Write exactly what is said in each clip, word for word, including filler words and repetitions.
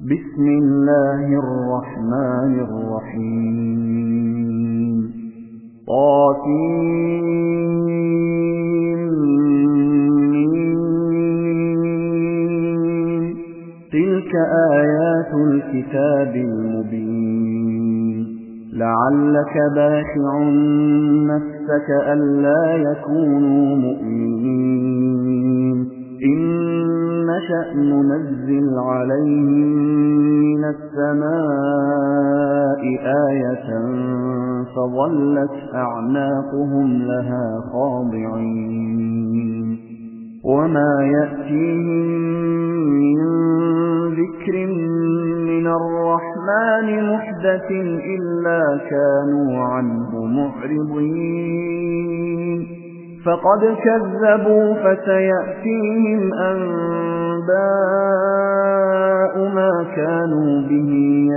بسم الله الرحمن الرحيم طاسمين تلك آيات الكتاب المبين لعلك باخع نفسك ألا يكونوا مؤمنين إن نشأ ننزل عليهم من السماء آية فظلت أعناقهم لها خاضعين وما يأتيهم من ذكر من الرحمن محدث إلا كانوا عنه معرضين فقد كذبوا فسيأتيهم أنباء ما كانوا به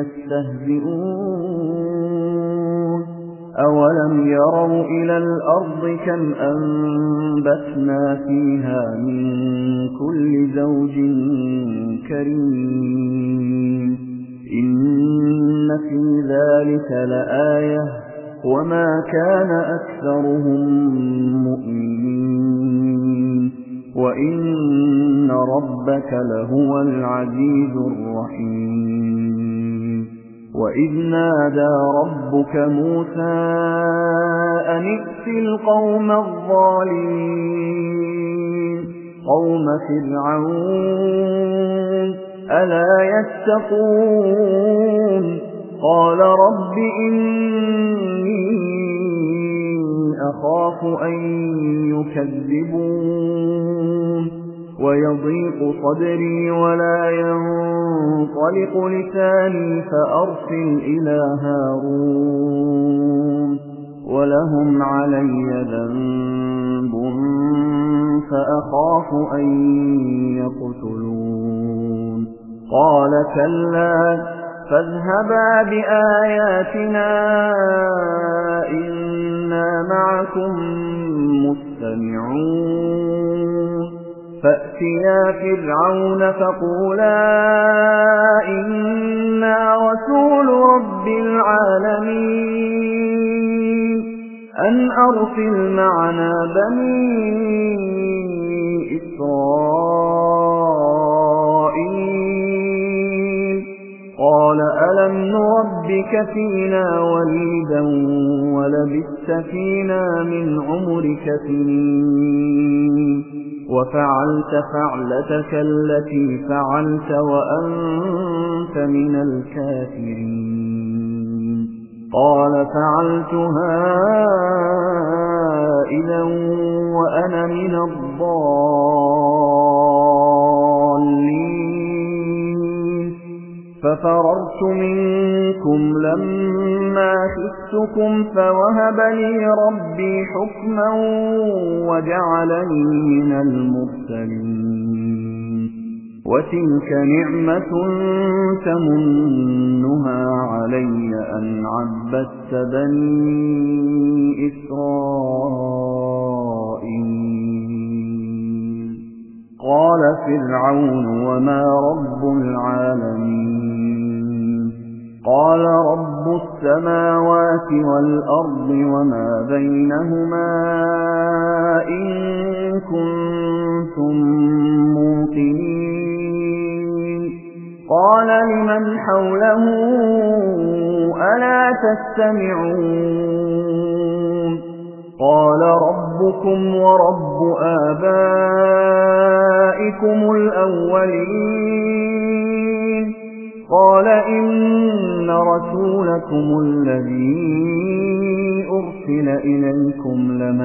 يستهزئون أولم يروا إلى الأرض كم أنبتنا فيها من كل زوج كريم إن في ذلك لآية وما كان أكثرهم مؤمنين وإن ربك لهو العزيز الرحيم وإذ نادى ربك موسى أن ائت القوم الظالمين قوم فرعون ألا يتقون قال رب إني أخاف أن يكذبون ويضيق صدري ولا ينطلق لساني فأرسل إلى هارون ولهم علي ذنب فأخاف أن يقتلون قال كلا فاذهبا بآياتنا إنا معكم مستمعون فأتيا فرعون فقولا إنا رسول رب العالمين أن أرسل معنا بني إسرائيل قال ألم نربك فينا وليدا ولبثت فينا من عمرك سنين وفعلت فعلتك التي فعلت وأنت من الكافرين قال فعلتها إذا وأنا من الضالين ففررت منكم لما خفتكم فوهب لي ربي حكما وجعلني من المرسلين وتلك نعمة تمنها علي أن عبدت بني إسرائيل قال فرعون وما رب العالمين قال رب السماوات والأرض وما بينهما إن كنتم موقنين قال لمن حوله ألا تستمعون قال ربكم ورب آبائكم الأولين قال إن رسولكم الذي أرسل إليكم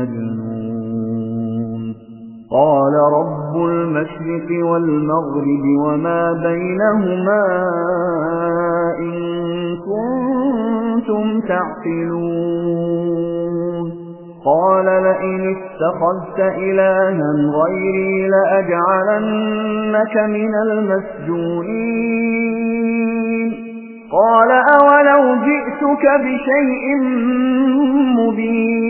لمجنون قال رب المشرق والمغرب وما بينهما إن كنتم تعقلون قال لئن اتخذت إلها غيري لأجعلنك من المسجونين قال أولو جئتك بشيء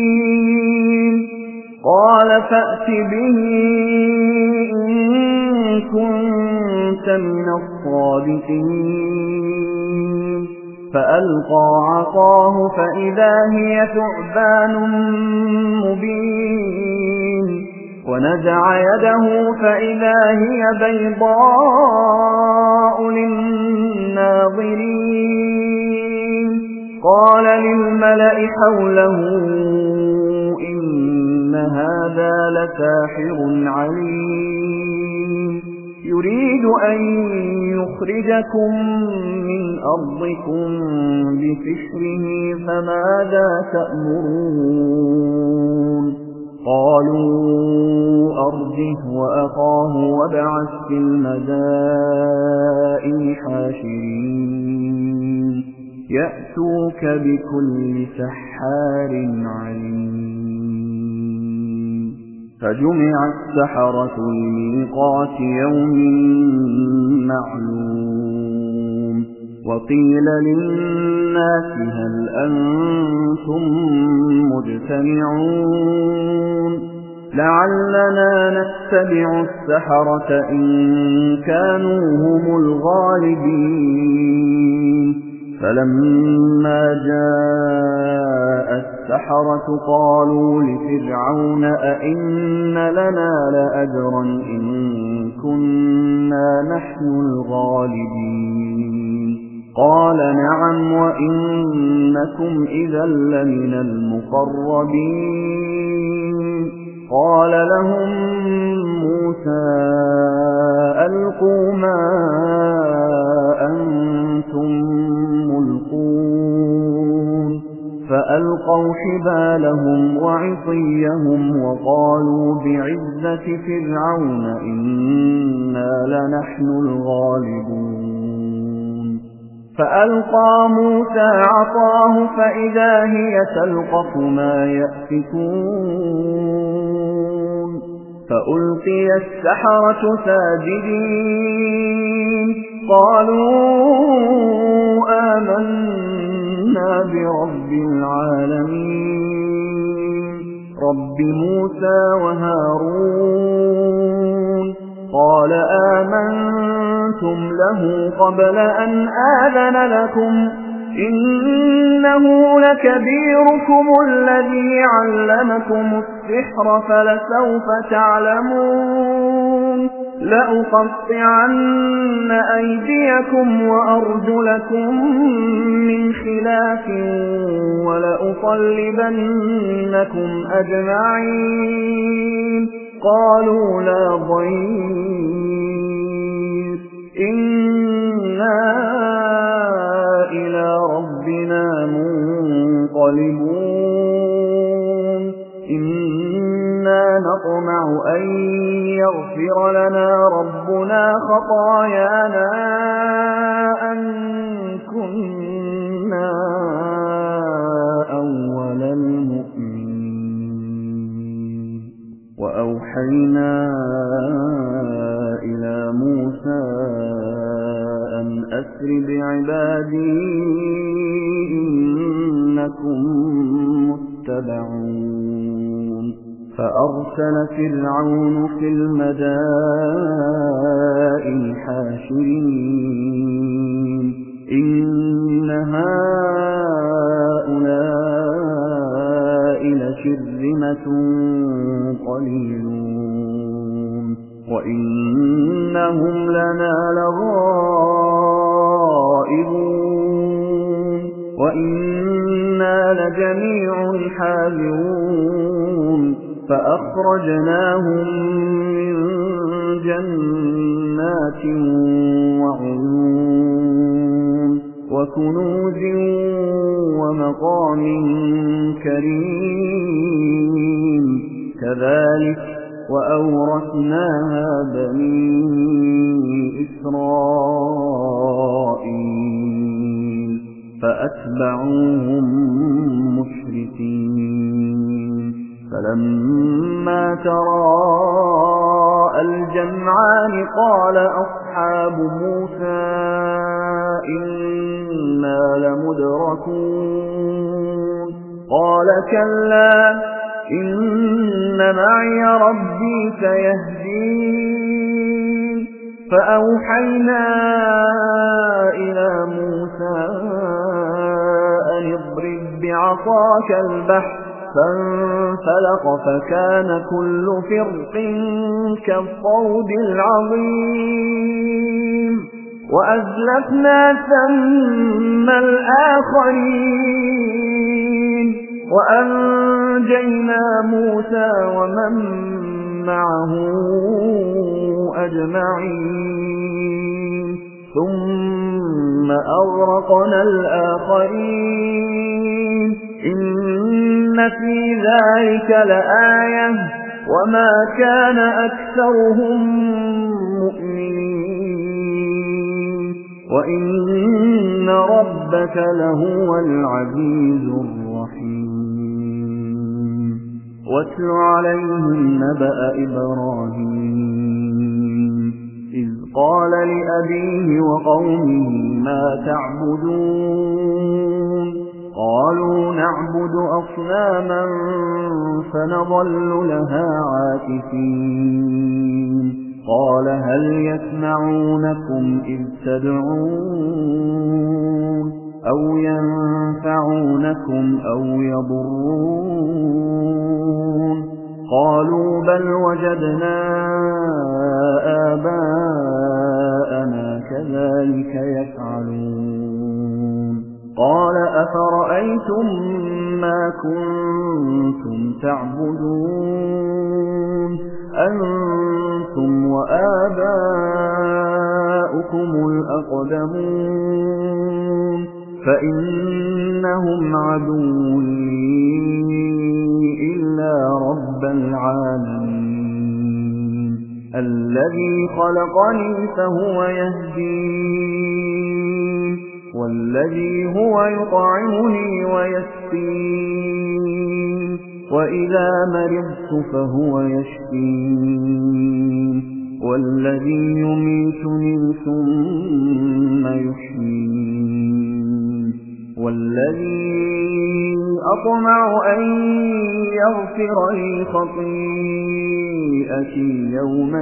مبين قال فأت به إن كنت من الصادقين فألقى عصاه فإذا هي ثعبان مبين ونزع يده فإذا هي بيضاء للناظرين قال للملأ حوله إن هذا لساحر عليم يريد أن يخرجكم من أرضكم بسحره فماذا تأمرون قالوا أرجه وأخاه وابعث في المدائن حاشرين يأتوك بكل سحار عليم فجمع السحرة لميقات يوم معلوم وقيل للناس هل أنتم مجتمعون لعلنا نتبع السحرة إن كانوا هم الغالبين فلما جاء السحرة قالوا لفرعون أئن لنا لأجرا إن كنا نحن الغالبين قال نعم وإنكم إذا لمن المقربين قال لهم موسى ألقوا ما أنتم ملقون فألقوا حبالهم وعصيهم وقالوا بعزة فرعون إنا لنحن الغالبون فألقى موسى عصاه فإذا هي تلقف ما يأفكون فألقي السحرة ساجدين قالوا آمنا برب العالمين رب موسى وهارون قال آمنتم له قبل أن آذن لكم إنه لكبيركم الذي علمكم السحر فلسوف تعلمون لأقطعن أيديكم وأرجلكم من خلاف ولأصلبنكم أجمعين قالوا لا ضير إنا إلى ربنا منقلبون إنا نطمع أن يغفر لنا ربنا خطايانا أن كنا أول المؤمنين وأوحينا إلى موسى أن أسر بعبادي إنكم متبعون فأرسل فرعون في المدائن حاشرين إن هؤلاء لشرذمة قليلون وإنهم لنا لغائبون وإنا لجميع حاذرون فأخرجناهم من جنات وعيون وكنوز ومقام كريم كذلك وأورثناها بني إسرائيل فأتبعوهم مشركين فلما تراءى الجمعان قال أصحاب موسى إنا لمدركون قال كلا إن معي ربي سيهدين فأوحينا إلى موسى أن اضرب بعصاك البحر فانفلق فكان كل فرق كالطود العظيم وأزلفنا ثم الآخرين وأنجينا موسى ومن معه أجمعين ثم أغرقنا الآخرين إن في ذلك لآية وما كان أكثرهم مؤمنين وإن ربك لهو العزيز الرحيم واتل عليهم نبأ إبراهيم إذ قال لأبيه وقومه ما تعبدون قالوا نعبد أصناما فنظل لها عاكفين قال هل يسمعونكم إذ تدعون أو ينفعونكم أو يضرون قالوا بل وجدنا آباءنا كذلك يفعلون قال أفرأيتم ما كنتم تعبدون أنتم وآباؤكم الأقدمون فإنهم عدو لي إلا رب العالمين الذي خلقني فهو يهدين والذي هو يطعمني ويسقين وإذا مرضت فهو يشفين والذي يميتني ثم يحيين والذي أطمع أن يغفر لي خطيئتي يوم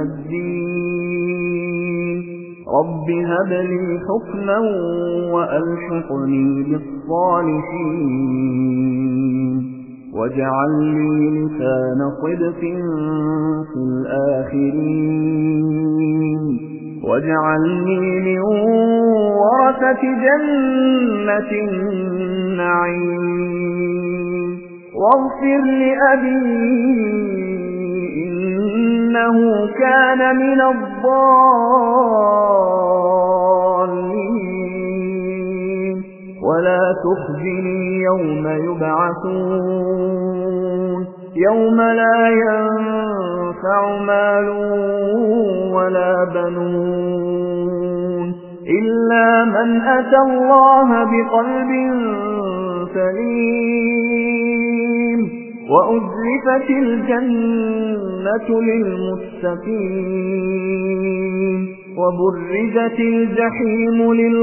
الدين رب هب لي حكما وألحقني بالصالحين واجعل لي لسان صدق في الآخرين واجعلني من ورثة جنة النعيم واغفر لأبي إنه كان من الضالين ولا تخزني يوم يبعثون يوم لا ينفع مال ولا بنون إلا من أتى الله بقلب سليم وأزلفت الجنة للمتقين وبرزت الجحيم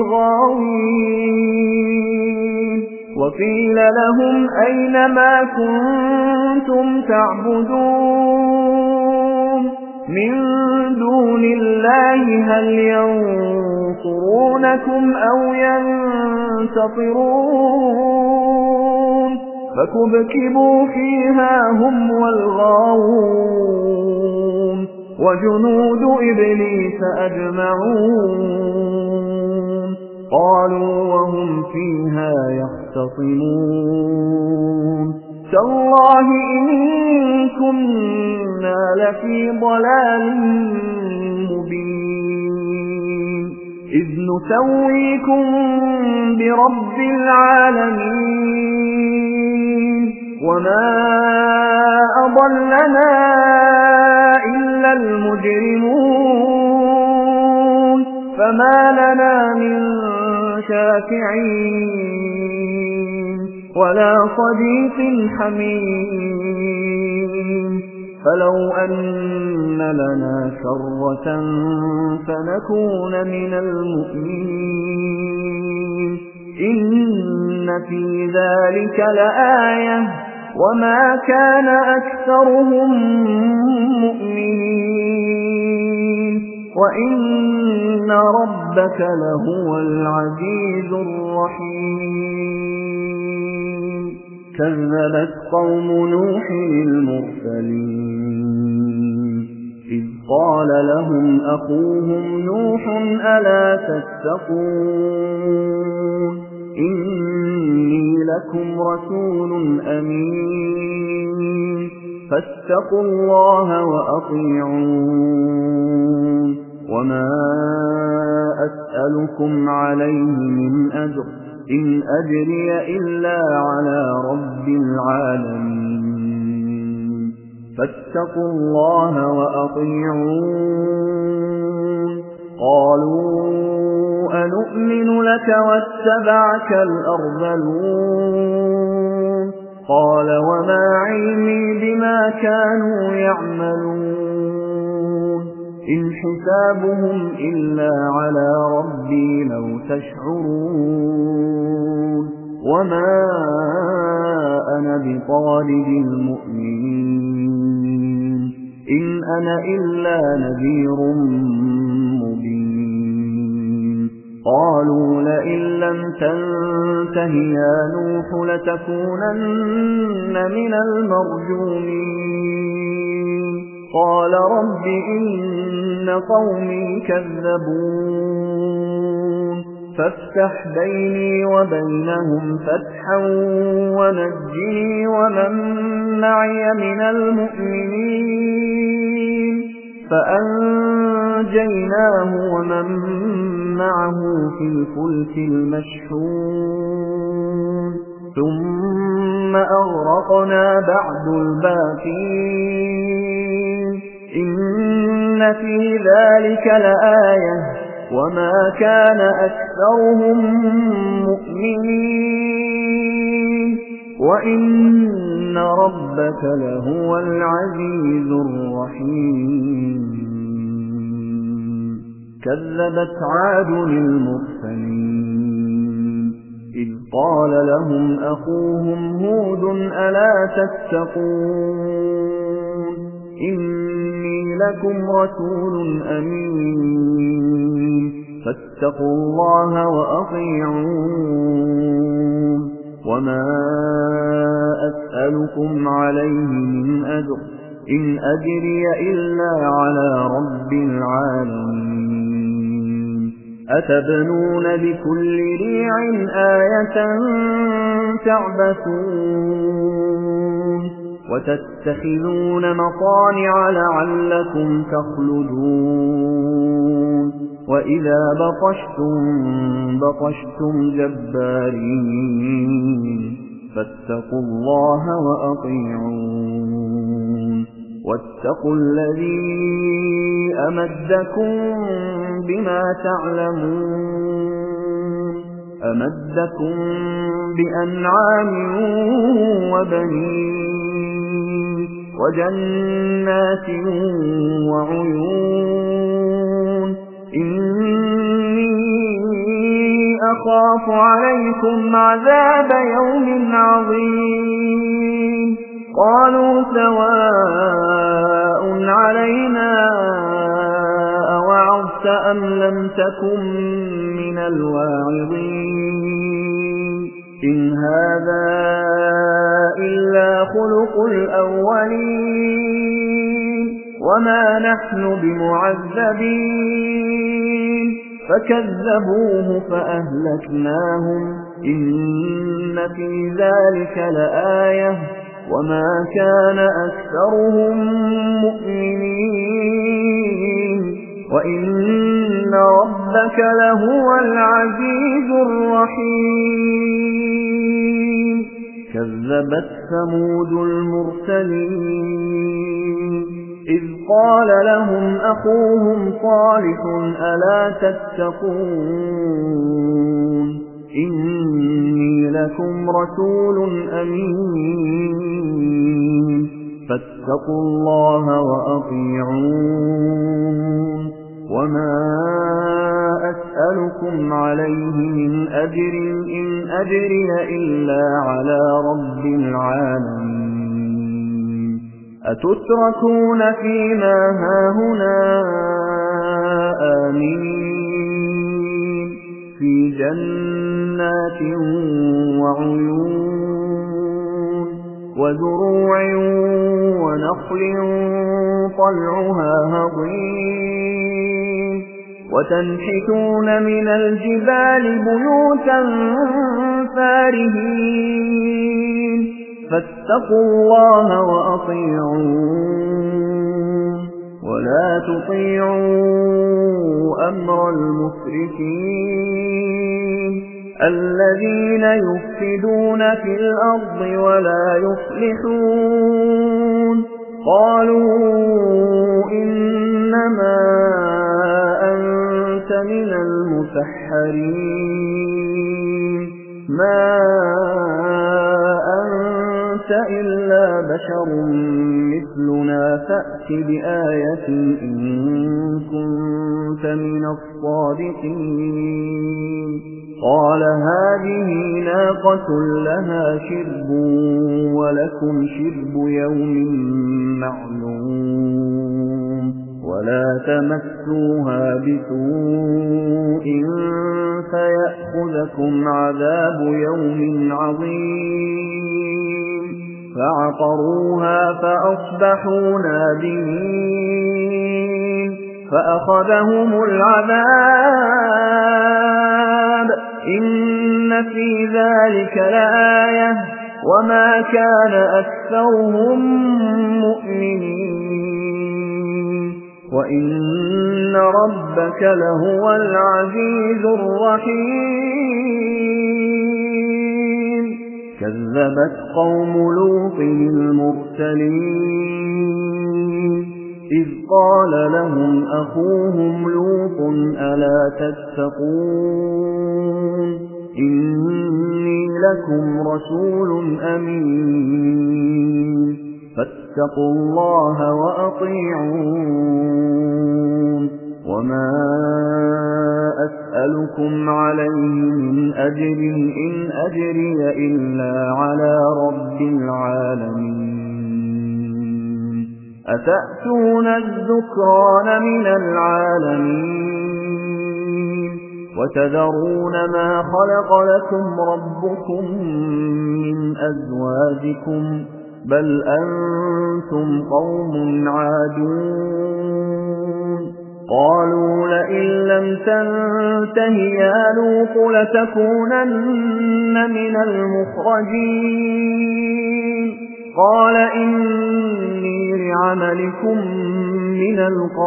للغاوين وقيل لهم أين ما كنتم تعبدون من دون الله هل ينصرونكم أو ينتصرون فكبكبوا فيها هم والغاوون وجنود إبليس أجمعون قالوا وهم فيها يختصمون تالله إن كنا لفي ضلال مبين إذ نسويكم برب العالمين وما أضلنا إلا المجرمون فما لنا من شافعين ولا صديق حميم فلو أن لنا كرة فنكون من المؤمنين إن في ذلك لآية وما كان أكثرهم مؤمنين وإن ربك لهو العزيز الرحيم كذبت قوم نوح المرسلين إذ قال لهم أخوهم نوح ألا تتقون إني لكم رسول أمين فاتقوا الله وأطيعون وما أسألكم عليه من أجر إن أجري إلا على رب العالمين فاتقوا الله وأطيعون قالوا أنؤمن لك واتبعك الأرذلون قال وما علمي بما كانوا يعملون إن حسابهم إلا على ربي لو تشعرون وما أنا بطارد المؤمنين إن أنا إلا نذير مبين قالوا لئن لم تنته يا نوح لتكونن من المرجومين قال رب إن قومي كذبون فافتح بيني وبينهم فتحا ونجني ومن معي من المؤمنين فأنجيناه ومن معه في الفلك المشحون ثم أغرقنا بعد الباقين إن في ذلك لآية وما كان أكثرهم مؤمنين وإن ربك لهو العزيز الرحيم كذبت عاد المرسلين إذ قال لهم أخوهم هود ألا تتقون إني لكم رسول أمين فاتقوا الله وأطيعون وما أسألكم عليه من أجر إن أجري إلا على رب العالمين أتبنون بكل ريع آية تعبثون وتتخذون مصانع لعلكم تخلدون وإذا بطشتم بطشتم جبارين فاتقوا الله وأطيعون واتقوا الذي أمدكم بما تعلمون أمدكم بأنعام وبنين وجنات وعيون إني أخاف عليكم عذاب يوم عظيم قالوا سواء علينا أوعظت أم لم تكن من الواعظين إن هذا إلا خلق الأولين وما نحن بمعذبين فكذبوه فأهلكناهم إن في ذلك لآية وما كان أكثرهم مؤمنين وإن ربك لهو العزيز الرحيم كذبت ثمود المرسلين إذ قال لهم أخوهم صالح ألا تتقون إني لكم رسول أمين فاتقوا الله وأطيعون وما أسألكم عليه من أجر إن أجري إلا على رب العالمين أتتركون فيما هاهنا آمين في جنات وعيون وزروع ونخل طلعها هضيم وتنحتون من الجبال بيوتا فارهين فاتقوا الله وأطيعون ولا تطيعوا أمر المسرفين الذين يفسدون في الأرض ولا يصلحون قالوا إنما أنت من المسحرين ما أنت إلا بشر مثلنا فأت بآية إن كنت من الصادقين قال هذه ناقة لها شرب ولكم شرب يوم معلوم ولا تمسوها بسوء فيأخذكم عذاب يوم عظيم فعقروها فأصبحوا نادمين فأخذهم العذاب إن في ذلك لآية وما كان أكثرهم مؤمنين وإن ربك لهو العزيز الرحيم كذبت قوم لوط المرسلين إذ قال لهم أخوهم لوط ألا تتقون إني لكم رسول أمين فاتقوا الله وأطيعون وما أسألكم عليه من أجر إن أجري إلا على رب العالمين أتأتون الذكران من العالمين وتذرون ما خلق لكم ربكم من أزواجكم بل أنتم قوم عادون قالوا لئن لم تنته يا لوط لتكونن من المخرجين قال إني لعملكم من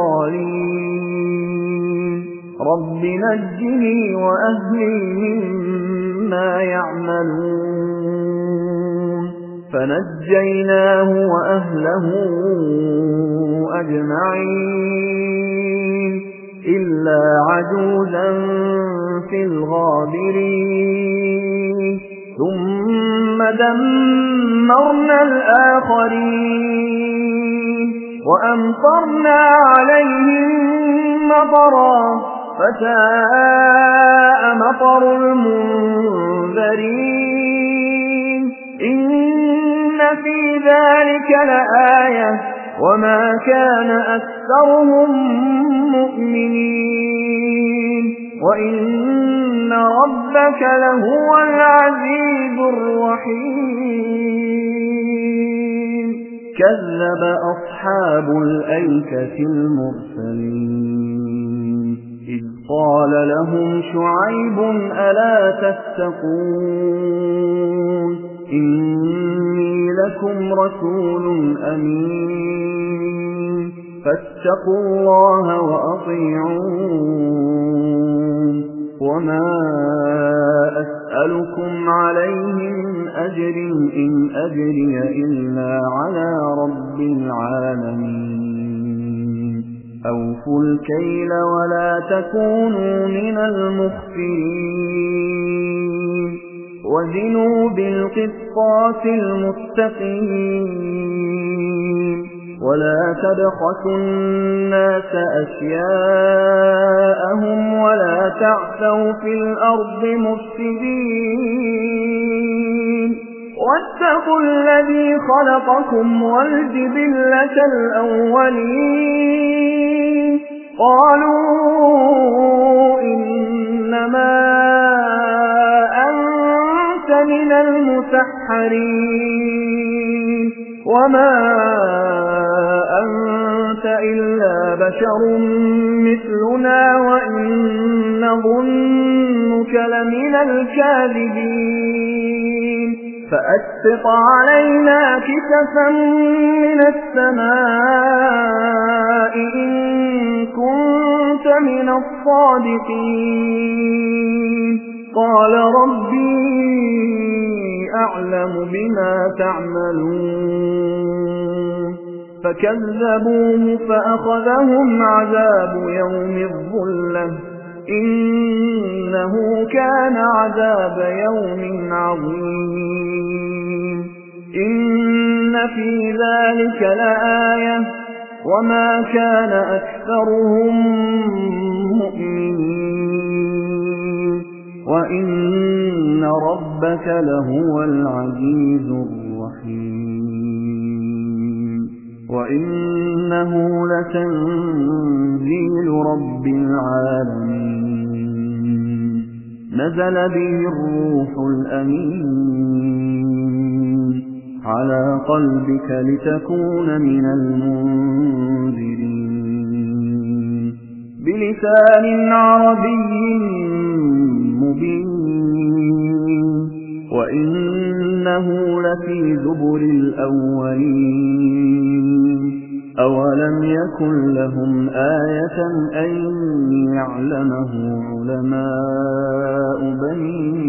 القالين رب نجني وأهلي مما يعملون فنجيناه وأهله أجمعين إلا عجوزا في الغابرين ثم دمرنا الآخرين وأمطرنا عليهم مطرا فساء مطر المنذرين إن في ذلك لآية وما كان أكثرهم مؤمنين وإن ربك لهو العزيز الرحيم كذب أصحاب الأيكة المرسلين إذ قال لهم شعيب ألا تتقون إني لكم رسول أمين فاتقوا الله وأطيعون وما أسألكم عليه من أجر إن أجري إلا على رب العالمين أوفوا الكيل ولا تكونوا من المخسرين وزنوا بالقسطاس المستقيم ولا تبخسوا الناس أشياءهم ولا تعثوا في الأرض مفسدين واتقوا الذي خلقكم والجبلة الأولين قالوا إنما أنت من المسحرين وما أنت إلا بشر مثلنا وإن نظنك لمن الكاذبين فأسقط علينا كسفا من السماء إن كنت من الصادقين قال ربي أعلم بما تعملون فكذبوه فأخذهم عذاب يوم الظلة إنه كان عذاب يوم عظيم إن في ذلك لآية وما كان أكثرهم مؤمنين وإن ربك لهو العزيز الرحيم وإنه لتنزيل رب العالمين نزل به الروح الأمين على قلبك لتكون من المنذرين بلسان عربي مبين وإنه لفي زبر الأولين أولم يكن لهم آية أن يعلمه علماء بني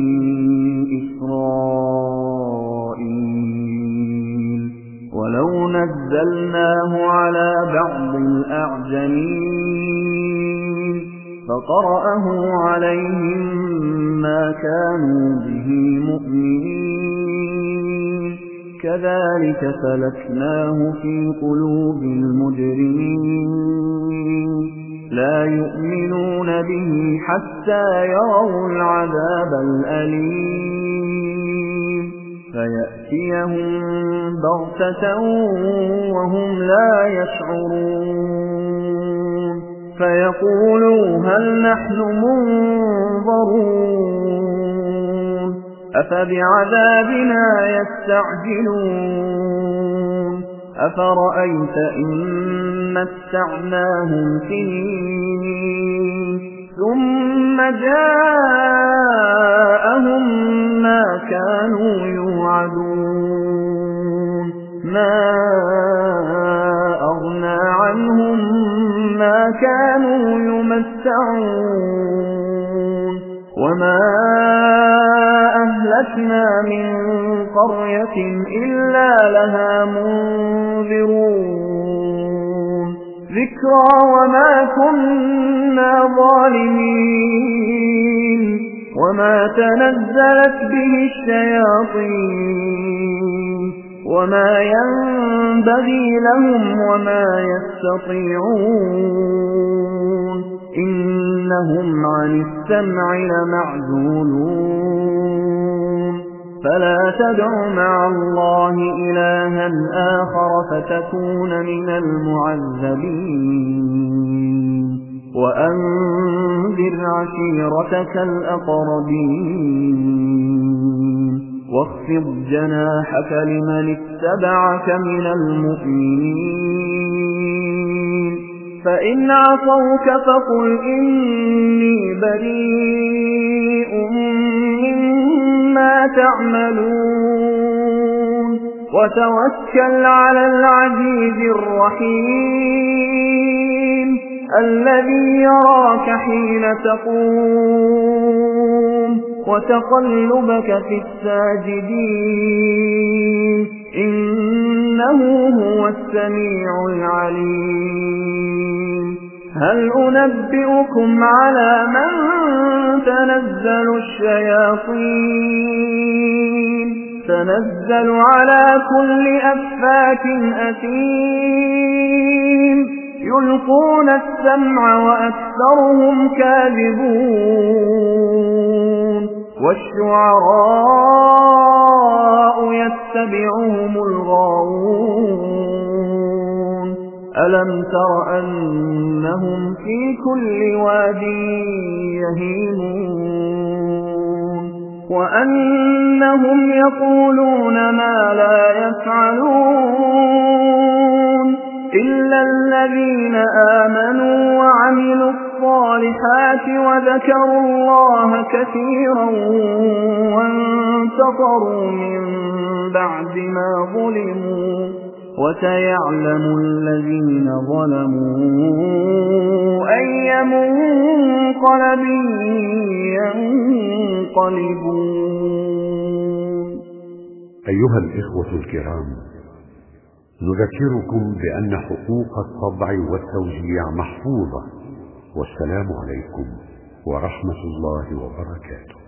إسرائيل ولو نزلناه على بعض الأعجمين فقرأه عليهم ما كانوا به مؤمنين كذلك سلكناه في قلوب المجرمين لا يؤمنون به حتى يروا العذاب الأليم فيأتيهم بغتة وهم لا يشعرون فيقولوا هل نحن منظرون أفبعذابنا يستعجلون أفرأيت إن متعناهم سنين ثم جاءهم ما كانوا يوعدون ما أغنى عنهم ما كانوا يمتعون وما أهلكنا من قرية إلا لها منذرون ذكرى وما كنا ظالمين وما تنزلت به الشياطين وما ينبغي لهم وما يستطيعون إنهم عن السمع لمعزولون فلا تدع مع الله إلها آخر فتكون من المعذبين وأنذر عشيرتك الأقربين واخفض جناحك لمن اتبعك من المؤمنين فإن عصوك فقل إني بريء مما تعملون وتوكل على العزيز الرحيم الذي يراك حين تقوم وتقلبك في الساجدين إنه هو السميع العليم هل أنبئكم على من تنزل الشياطين تنزل على كل أفاك أثيم يلقون السمع وأكثرهم كاذبون والشعراء يتبعهم الغاوون ألم تر أنهم في كل واد يهيمون وأنهم يقولون ما لا يفعلون إلا الذين آمنوا وعملوا الصالحات وذكروا الله كثيرا وانتصروا من بعد ما ظلموا وسيعلم الذين ظلموا أي منقلب ينقلبون. أيها الإخوة الكرام، نذكركم بأن حقوق الطبع والتوزيع محفوظة، والسلام عليكم ورحمة الله وبركاته.